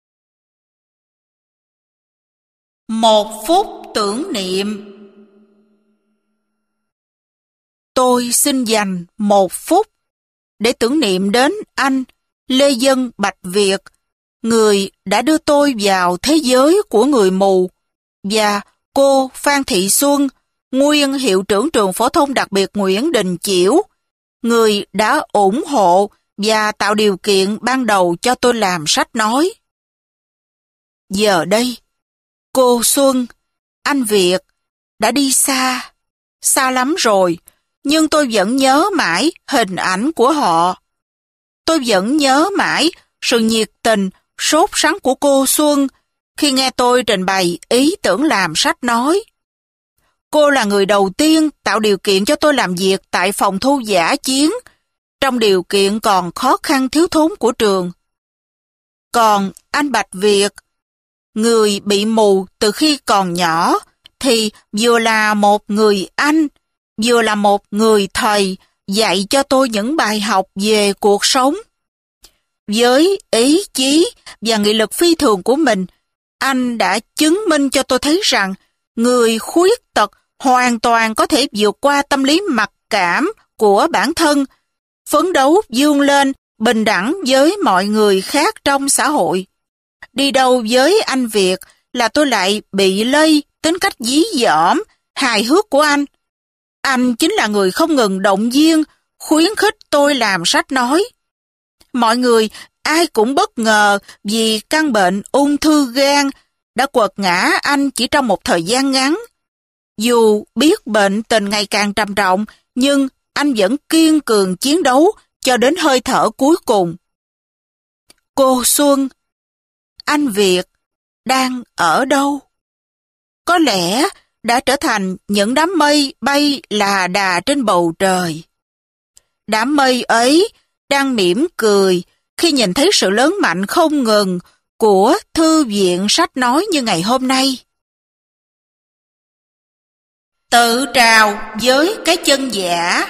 1 phút tưởng niệm. Tôi xin dành 1 phút để tưởng niệm đến anh Lê Dân Bạch Việt, người đã đưa tôi vào thế giới của người mù, và cô Phan Thị Xuân, nguyên hiệu trưởng trường phổ thông đặc biệt Nguyễn Đình Chiểu, người đã ủng hộ và tạo điều kiện ban đầu cho tôi làm sách nói. Giờ đây, cô Xuân, anh Việt đã đi xa, xa lắm rồi, nhưng tôi vẫn nhớ mãi hình ảnh của họ. Tôi vẫn nhớ mãi sự nhiệt tình, sốt sắng của cô Xuân khi nghe tôi trình bày ý tưởng làm sách nói. Cô là người đầu tiên tạo điều kiện cho tôi làm việc tại phòng thu dã chiến, trong điều kiện còn khó khăn thiếu thốn của trường. Còn anh Bạch Việt, người bị mù từ khi còn nhỏ, thì vừa là một người anh, vừa là một người thầy dạy cho tôi những bài học về cuộc sống. Với ý chí và nghị lực phi thường của mình, anh đã chứng minh cho tôi thấy rằng người khuyết tật hoàn toàn có thể vượt qua tâm lý mặc cảm của bản thân, phấn đấu vươn lên bình đẳng với mọi người khác trong xã hội. đi đâu với anh Việt là tôi lại bị lây tính cách dí dỏm, hài hước của anh. Anh chính là người không ngừng động viên, khuyến khích tôi làm sách nói. Mọi người ai cũng bất ngờ vì căn bệnh ung thư gan đã quật ngã anh chỉ trong một thời gian ngắn. Dù biết bệnh tình ngày càng trầm trọng, nhưng anh vẫn kiên cường chiến đấu cho đến hơi thở cuối cùng. Cô Xuân, anh Việt đang ở đâu? Có lẽ đã trở thành những đám mây bay là đà trên bầu trời. Đám mây ấy đang mỉm cười khi nhìn thấy sự lớn mạnh không ngừng của Thư viện Sách Nói như ngày hôm nay. Tự trào với cái chân giả.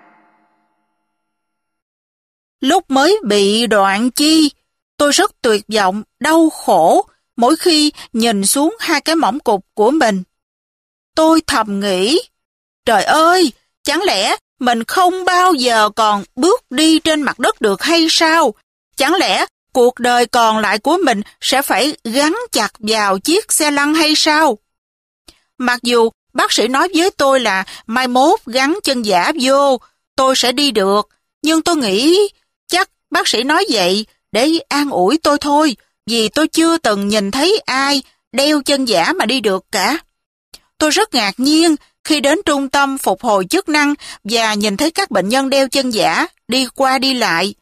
Lúc mới bị đoạn chi, tôi rất tuyệt vọng, đau khổ mỗi khi nhìn xuống hai cái mỏm cục của mình. Tôi thầm nghĩ, trời ơi, chẳng lẽ mình không bao giờ còn bước đi trên mặt đất được hay sao? Chẳng lẽ cuộc đời còn lại của mình sẽ phải gắn chặt vào chiếc xe lăn hay sao? Mặc dù bác sĩ nói với tôi là mai mốt gắn chân giả vô, tôi sẽ đi được, nhưng tôi nghĩ chắc bác sĩ nói vậy để an ủi tôi thôi, vì tôi chưa từng nhìn thấy ai đeo chân giả mà đi được cả. Tôi rất ngạc nhiên khi đến trung tâm phục hồi chức năng và nhìn thấy các bệnh nhân đeo chân giả đi qua đi lại.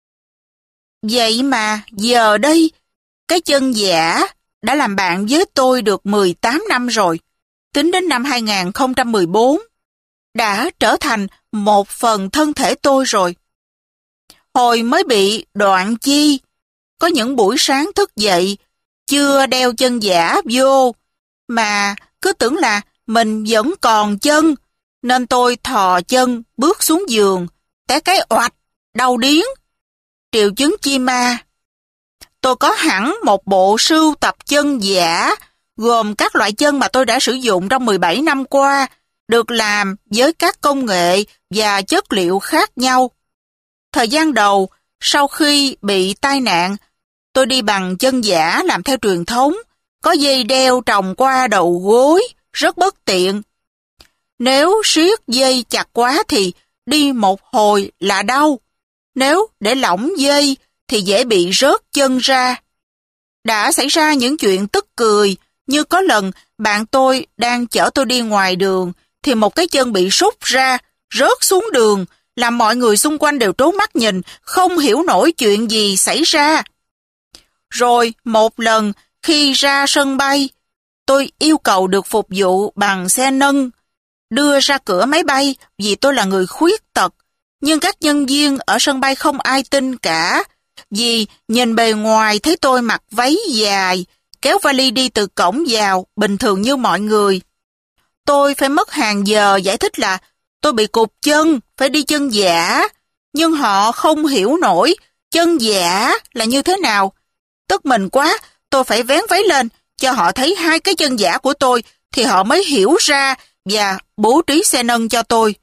Vậy mà giờ đây, cái chân giả đã làm bạn với tôi được 18 năm rồi, tính đến năm 2014, đã trở thành một phần thân thể tôi rồi. Hồi mới bị đoạn chi, có những buổi sáng thức dậy, chưa đeo chân giả vô, mà cứ tưởng là mình vẫn còn chân, nên tôi thò chân bước xuống giường, té cái oạch, đau điếng, triệu chứng chi ma. Tôi có hẳn một bộ sưu tập chân giả, gồm các loại chân mà tôi đã sử dụng trong 17 năm qua, được làm với các công nghệ và chất liệu khác nhau. Thời gian đầu, sau khi bị tai nạn, tôi đi bằng chân giả làm theo truyền thống, có dây đeo tròng qua đầu gối, rất bất tiện. Nếu siết dây chặt quá thì đi một hồi là đau. Nếu để lỏng dây thì dễ bị rớt chân ra. Đã xảy ra những chuyện tức cười, như có lần bạn tôi đang chở tôi đi ngoài đường thì một cái chân bị sút ra, rớt xuống đường, làm mọi người xung quanh đều trố mắt nhìn, không hiểu nổi chuyện gì xảy ra. Rồi một lần khi ra sân bay, tôi yêu cầu được phục vụ bằng xe nâng, đưa ra cửa máy bay vì tôi là người khuyết tật. Nhưng các nhân viên ở sân bay không ai tin cả, vì nhìn bề ngoài thấy tôi mặc váy dài, kéo vali đi từ cổng vào, bình thường như mọi người. Tôi phải mất hàng giờ giải thích là tôi bị cụt chân, phải đi chân giả, nhưng họ không hiểu nổi chân giả là như thế nào. Tức mình quá, tôi phải vén váy lên, cho họ thấy hai cái chân giả của tôi, thì họ mới hiểu ra và bố trí xe nâng cho tôi.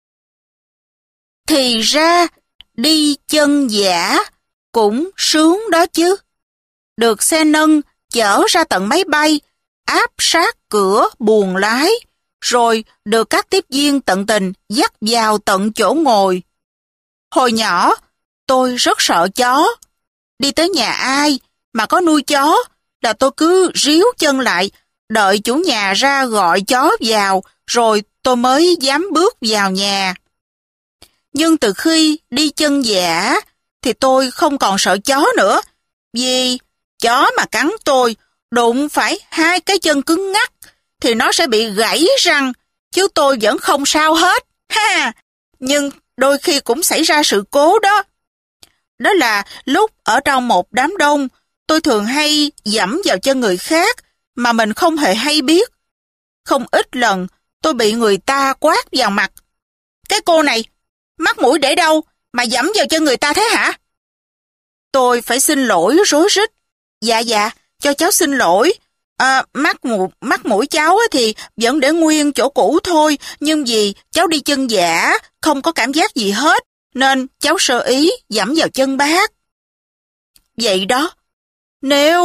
Thì ra, đi chân giả cũng sướng đó chứ. Được xe nâng chở ra tận máy bay, áp sát cửa buồng lái, rồi được các tiếp viên tận tình dắt vào tận chỗ ngồi. Hồi nhỏ, tôi rất sợ chó. Đi tới nhà ai mà có nuôi chó là tôi cứ ríu chân lại, đợi chủ nhà ra gọi chó vào, rồi tôi mới dám bước vào nhà. Nhưng từ khi đi chân giả thì tôi không còn sợ chó nữa, vì chó mà cắn tôi, đụng phải hai cái chân cứng ngắc thì nó sẽ bị gãy răng, chứ tôi vẫn không sao hết. Ha! Nhưng đôi khi cũng xảy ra sự cố đó. Đó là lúc ở trong một đám đông, tôi thường hay dẫm vào chân người khác mà mình không hề hay biết. Không ít lần tôi bị người ta quát vào mặt. Cái cô này, mắt mũi để đâu mà dẫm vào chân người ta thế hả? Tôi phải xin lỗi rối rít. Dạ, cho cháu xin lỗi. Mắt mũi cháu thì vẫn để nguyên chỗ cũ thôi, nhưng vì cháu đi chân giả, không có cảm giác gì hết, nên cháu sơ ý dẫm vào chân bác. Vậy đó, nếu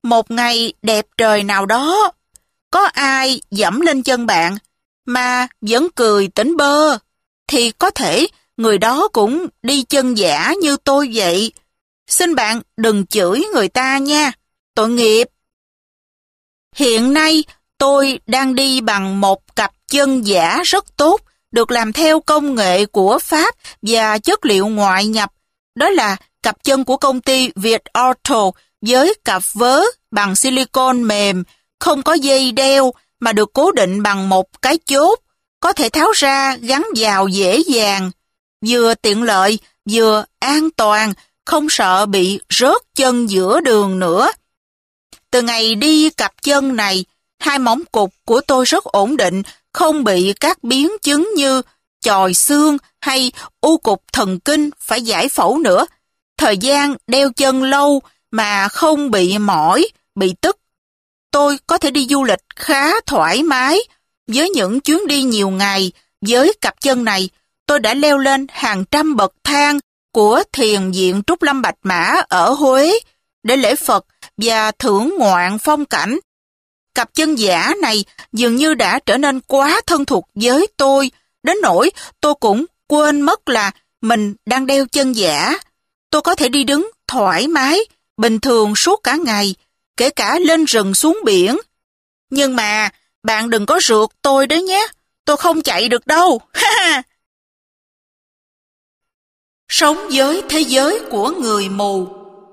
một ngày đẹp trời nào đó, có ai dẫm lên chân bạn mà vẫn cười tỉnh bơ, thì có thể người đó cũng đi chân giả như tôi vậy. Xin bạn đừng chửi người ta nha, tội nghiệp. Hiện nay tôi đang đi bằng một cặp chân giả rất tốt, được làm theo công nghệ của Pháp và chất liệu ngoại nhập. Đó là cặp chân của công ty Việt Auto với cặp vớ bằng silicon mềm, không có dây đeo mà được cố định bằng một cái chốt, có thể tháo ra gắn vào dễ dàng. Vừa tiện lợi, vừa an toàn, không sợ bị rớt chân giữa đường nữa. Từ ngày đi cặp chân này, hai móng cụt của tôi rất ổn định, không bị các biến chứng như chòi xương hay u cục thần kinh phải giải phẫu nữa. Thời gian đeo chân lâu mà không bị mỏi, bị tức. Tôi có thể đi du lịch khá thoải mái. Với những chuyến đi nhiều ngày, với cặp chân này, tôi đã leo lên hàng trăm bậc thang của thiền viện Trúc Lâm Bạch Mã ở Huế để lễ Phật và thưởng ngoạn phong cảnh. Cặp chân giả này dường như đã trở nên quá thân thuộc với tôi, đến nỗi tôi cũng quên mất là mình đang đeo chân giả. Tôi có thể đi đứng thoải mái, bình thường suốt cả ngày, kể cả lên rừng xuống biển. Nhưng mà bạn đừng có rượt tôi đấy nhé, tôi không chạy được đâu. Sống với thế giới của người mù.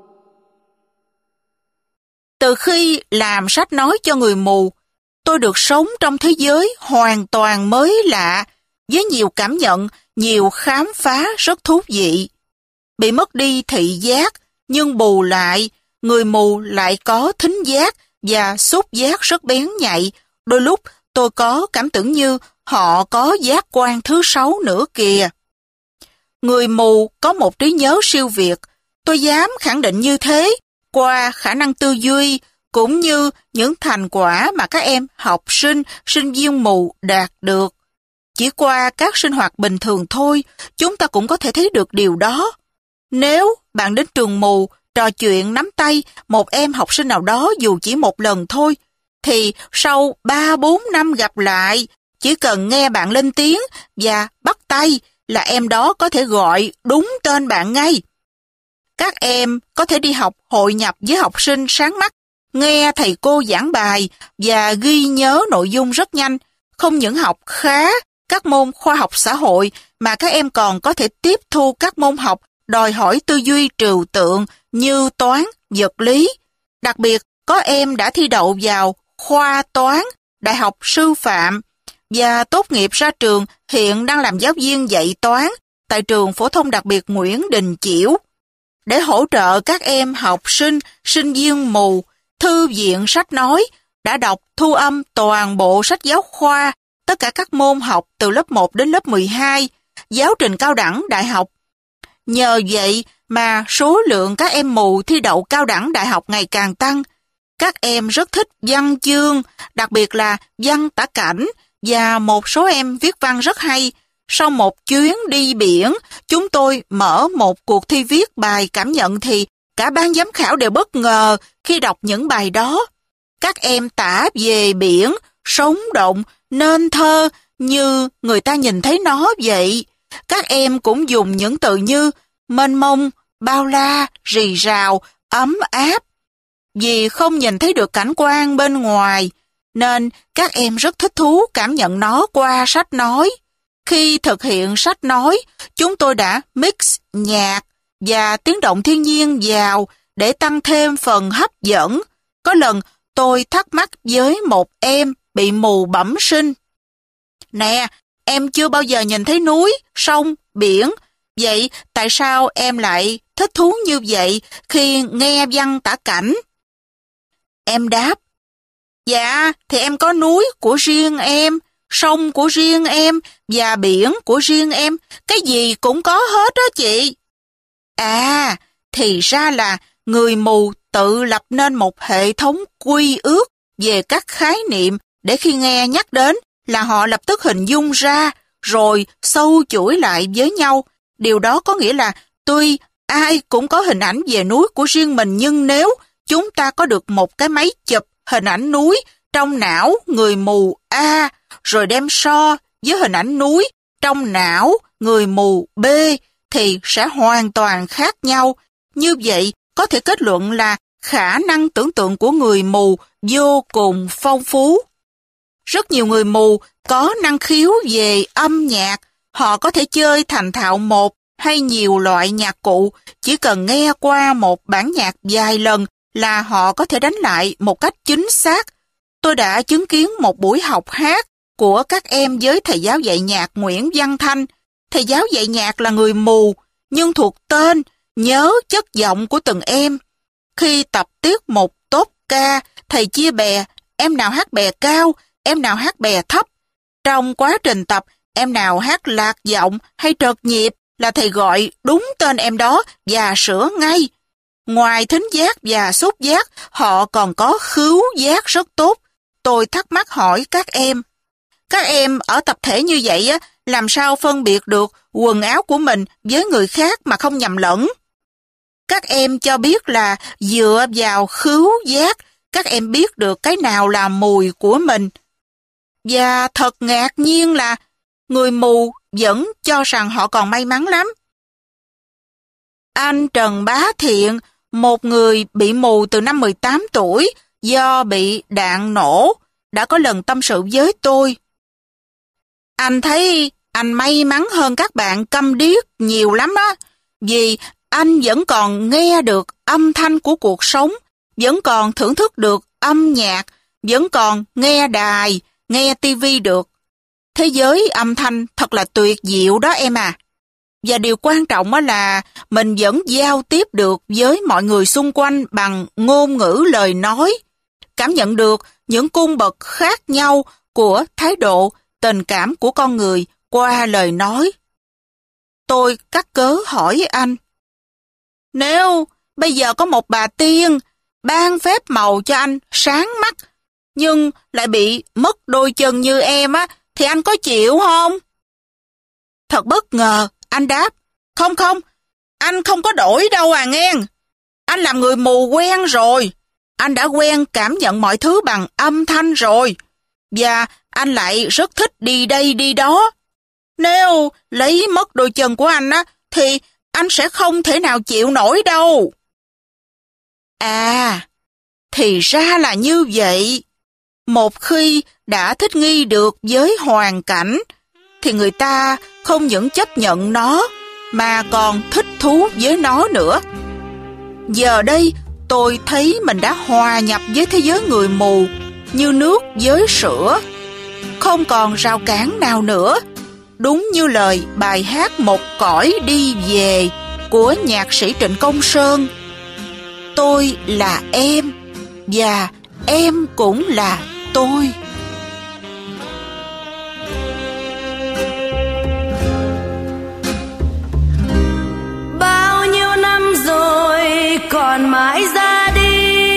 Từ khi làm sách nói cho người mù, tôi được sống trong thế giới hoàn toàn mới lạ, với nhiều cảm nhận, nhiều khám phá rất thú vị. Bị mất đi thị giác, nhưng bù lại, người mù lại có thính giác và xúc giác rất bén nhạy. Đôi lúc tôi có cảm tưởng như họ có giác quan thứ 6 nữa kìa. Người mù có một trí nhớ siêu việt, tôi dám khẳng định như thế, qua khả năng tư duy, cũng như những thành quả mà các em học sinh, sinh viên mù đạt được. Chỉ qua các sinh hoạt bình thường thôi, chúng ta cũng có thể thấy được điều đó. Nếu bạn đến trường mù, trò chuyện nắm tay một em học sinh nào đó dù chỉ một lần thôi, thì sau 3-4 năm gặp lại, chỉ cần nghe bạn lên tiếng và bắt tay là em đó có thể gọi đúng tên bạn ngay. Các em có thể đi học hội nhập với học sinh sáng mắt, nghe thầy cô giảng bài và ghi nhớ nội dung rất nhanh. Không những học khá các môn khoa học xã hội mà các em còn có thể tiếp thu các môn học đòi hỏi tư duy trừu tượng như toán, vật lý. Đặc biệt, có em đã thi đậu vào khoa toán, Đại học Sư phạm và tốt nghiệp ra trường hiện đang làm giáo viên dạy toán tại trường phổ thông đặc biệt Nguyễn Đình Chiểu. Để hỗ trợ các em học sinh, sinh viên mù, Thư viện Sách Nói đã đọc thu âm toàn bộ sách giáo khoa, tất cả các môn học từ lớp 1 đến lớp 12, giáo trình cao đẳng đại học. Nhờ vậy mà số lượng các em mù thi đậu cao đẳng đại học ngày càng tăng. Các em rất thích văn chương, đặc biệt là văn tả cảnh, và một số em viết văn rất hay. Sau một chuyến đi biển, chúng tôi mở một cuộc thi viết bài cảm nhận thì cả ban giám khảo đều bất ngờ khi đọc những bài đó. Các em tả về biển, sống động, nên thơ như người ta nhìn thấy nó vậy. Các em cũng dùng những từ như mênh mông, bao la, rì rào, ấm áp. Vì không nhìn thấy được cảnh quan bên ngoài, nên các em rất thích thú cảm nhận nó qua sách nói. Khi thực hiện sách nói, chúng tôi đã mix nhạc và tiếng động thiên nhiên vào để tăng thêm phần hấp dẫn. Có lần tôi thắc mắc với một em bị mù bẩm sinh. Nè, em chưa bao giờ nhìn thấy núi, sông, biển. Vậy tại sao em lại thích thú như vậy khi nghe văn tả cảnh? Em đáp, dạ thì em có núi của riêng em, sông của riêng em và biển của riêng em, cái gì cũng có hết đó chị. À, thì ra là người mù tự lập nên một hệ thống quy ước về các khái niệm để khi nghe nhắc đến là họ lập tức hình dung ra rồi sâu chuỗi lại với nhau. Điều đó có nghĩa là tuy ai cũng có hình ảnh về núi của riêng mình, nhưng nếu chúng ta có được một cái máy chụp hình ảnh núi trong não người mù A, rồi đem so với hình ảnh núi trong não người mù B, thì sẽ hoàn toàn khác nhau. Như vậy, có thể kết luận là khả năng tưởng tượng của người mù vô cùng phong phú. Rất nhiều người mù có năng khiếu về âm nhạc, họ có thể chơi thành thạo một hay nhiều loại nhạc cụ, chỉ cần nghe qua một bản nhạc vài lần là họ có thể đánh lại một cách chính xác. Tôi đã chứng kiến một buổi học hát của các em với thầy giáo dạy nhạc Nguyễn Văn Thanh. Thầy giáo dạy nhạc là người mù, nhưng thuộc tên, nhớ chất giọng của từng em. Khi tập tiết một tốt ca, thầy chia bè, em nào hát bè cao, em nào hát bè thấp. Trong quá trình tập, em nào hát lạc giọng hay trật nhịp là thầy gọi đúng tên em đó và sửa ngay. Ngoài thính giác và xúc giác, họ còn có khứu giác rất tốt. Tôi thắc mắc hỏi các em ở tập thể như vậy á, làm sao phân biệt được quần áo của mình với người khác mà không nhầm lẫn? Các em cho biết là dựa vào khứu giác, các em biết được cái nào là mùi của mình. Và thật ngạc nhiên là người mù vẫn cho rằng họ còn may mắn lắm. Anh Trần Bá Thiện, một người bị mù từ năm 18 tuổi do bị đạn nổ, đã có lần tâm sự với tôi. Anh thấy anh may mắn hơn các bạn câm điếc nhiều lắm đó, vì anh vẫn còn nghe được âm thanh của cuộc sống, vẫn còn thưởng thức được âm nhạc, vẫn còn nghe đài, nghe tivi được. Thế giới âm thanh thật là tuyệt diệu đó em à. Và điều quan trọng là mình vẫn giao tiếp được với mọi người xung quanh bằng ngôn ngữ lời nói, cảm nhận được những cung bậc khác nhau của thái độ, tình cảm của con người qua lời nói. Tôi cắt cớ hỏi anh, nếu bây giờ có một bà tiên ban phép màu cho anh sáng mắt, nhưng lại bị mất đôi chân như em á, thì anh có chịu không? Thật bất ngờ, anh đáp, không, anh không có đổi đâu à nghe. Anh làm người mù quen rồi, anh đã quen cảm nhận mọi thứ bằng âm thanh rồi, và anh lại rất thích đi đây đi đó. Nếu lấy mất đôi chân của anh á, thì anh sẽ không thể nào chịu nổi đâu. À, thì ra là như vậy. Một khi đã thích nghi được với hoàn cảnh, thì người ta không những chấp nhận nó, mà còn thích thú với nó nữa. Giờ đây, tôi thấy mình đã hòa nhập với thế giới người mù, như nước với sữa. Không còn rào cản nào nữa. Đúng như lời bài hát Một cõi đi về của nhạc sĩ Trịnh Công Sơn. Tôi là em, và em cũng là tôi. Bao nhiêu năm rồi còn mãi ra đi,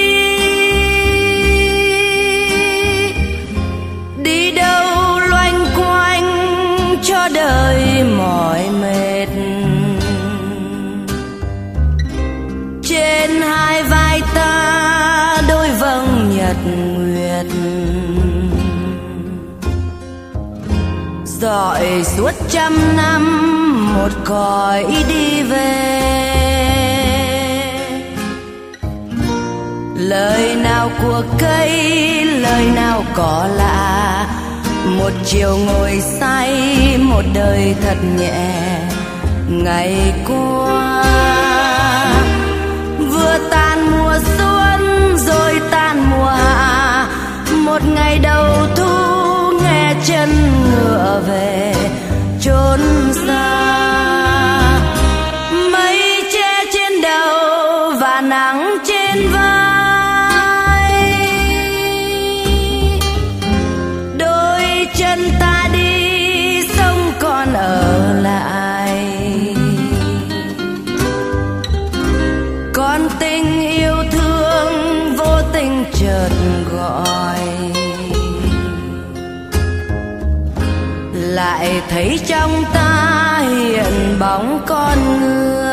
đi đâu loanh quanh cho đời mỏi mệt. Trên hai vai ta đôi vầng nhật nguyệt, dọi suốt trăm năm một cõi đi về. Lời nào của cây, lời nào cỏ lạ, một chiều ngồi say, một đời thật nhẹ. Ngày qua vừa tan mùa xuân rồi tan mùa hạ, một ngày đầu thu nghe chân ngựa về chốn xa. Mây che trên đầu và nắng trên vai, đôi chân ta đi sông còn ở lại. Con tình yêu thương vô tình chợt gọi, lại thấy trong ta hiện bóng con người.